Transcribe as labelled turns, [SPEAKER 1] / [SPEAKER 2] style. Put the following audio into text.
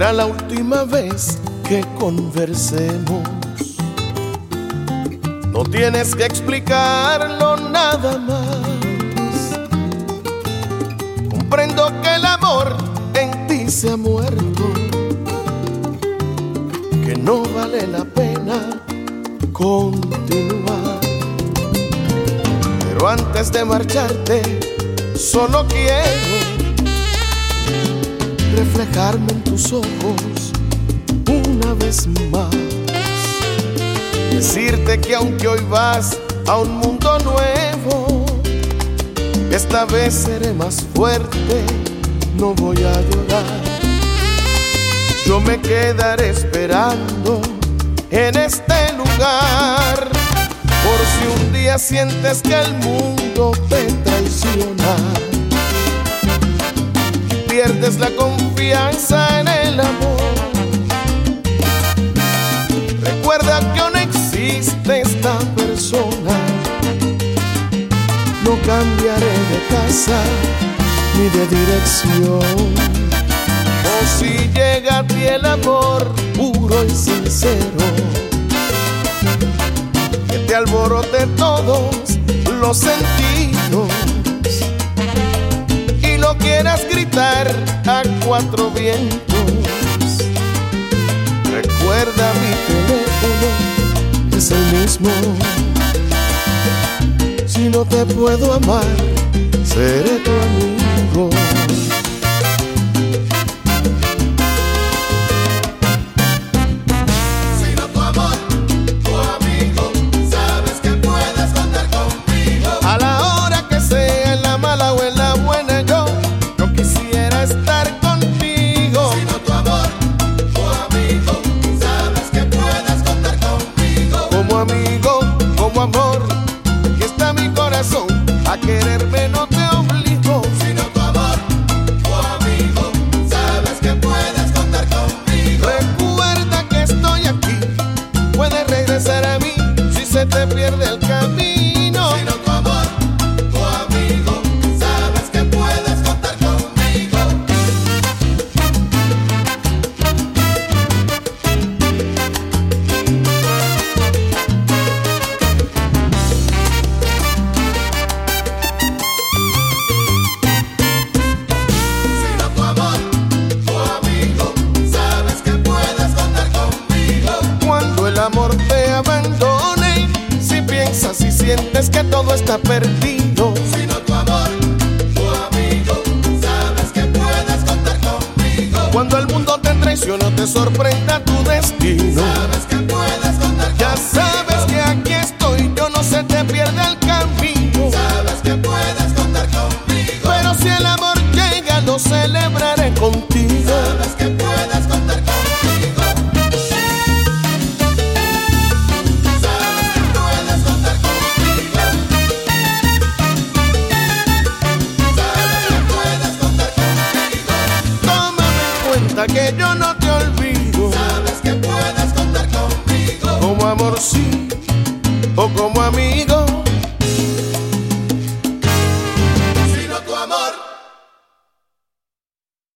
[SPEAKER 1] será la última vez que conversemos. No tienes que explicarlo nada más. Comprendo que el amor en ti se ha muerto, que no vale la pena continuar. Pero antes de marcharte, solo quiero reflejarme en tus ojos una vez más. Decirte que aunque hoy vas a un mundo nuevo, esta vez seré más fuerte, no voy a llorar. Yo me quedaré esperando en este lugar, por si un día sientes que el mundo te traiciona, pierdes la confianza en el amor. Recuerda que aún existe esta persona. No cambiaré de casa ni de dirección. O si llega a ti el amor puro y sincero, que te alborote todos los sentidos y lo quieras gritar a cuatro vientos. Recuerda, mi teléfono es el mismo. Si no te puedo amar, seré tu amigo. A quererme no te obligo, sino tu amor, tu amigo. Sabes que puedes contar conmigo. Recuerda que estoy aquí, puedes regresar a mí si se te pierde el camino. Sino tu amor, tu amigo. Sabes que puedes contar conmigo. Amor te abandone, si piensas y sientes que todo está perdido. Sino tu amor, tu amigo, sabes que puedes contar conmigo. Cuando el mundo te traiciona, te sorprenda tu destino. Sabes que puedes contar conmigo. Ya sabes que aquí estoy, yo no se te pierde el camino. Sabes que puedes contar conmigo. Pero si el amor llega, lo celebraré contigo. Sabes que puedes contar conmigo. Que yo no te olvido. Sabes que puedes contar conmigo. Como amor sí, o como amigo.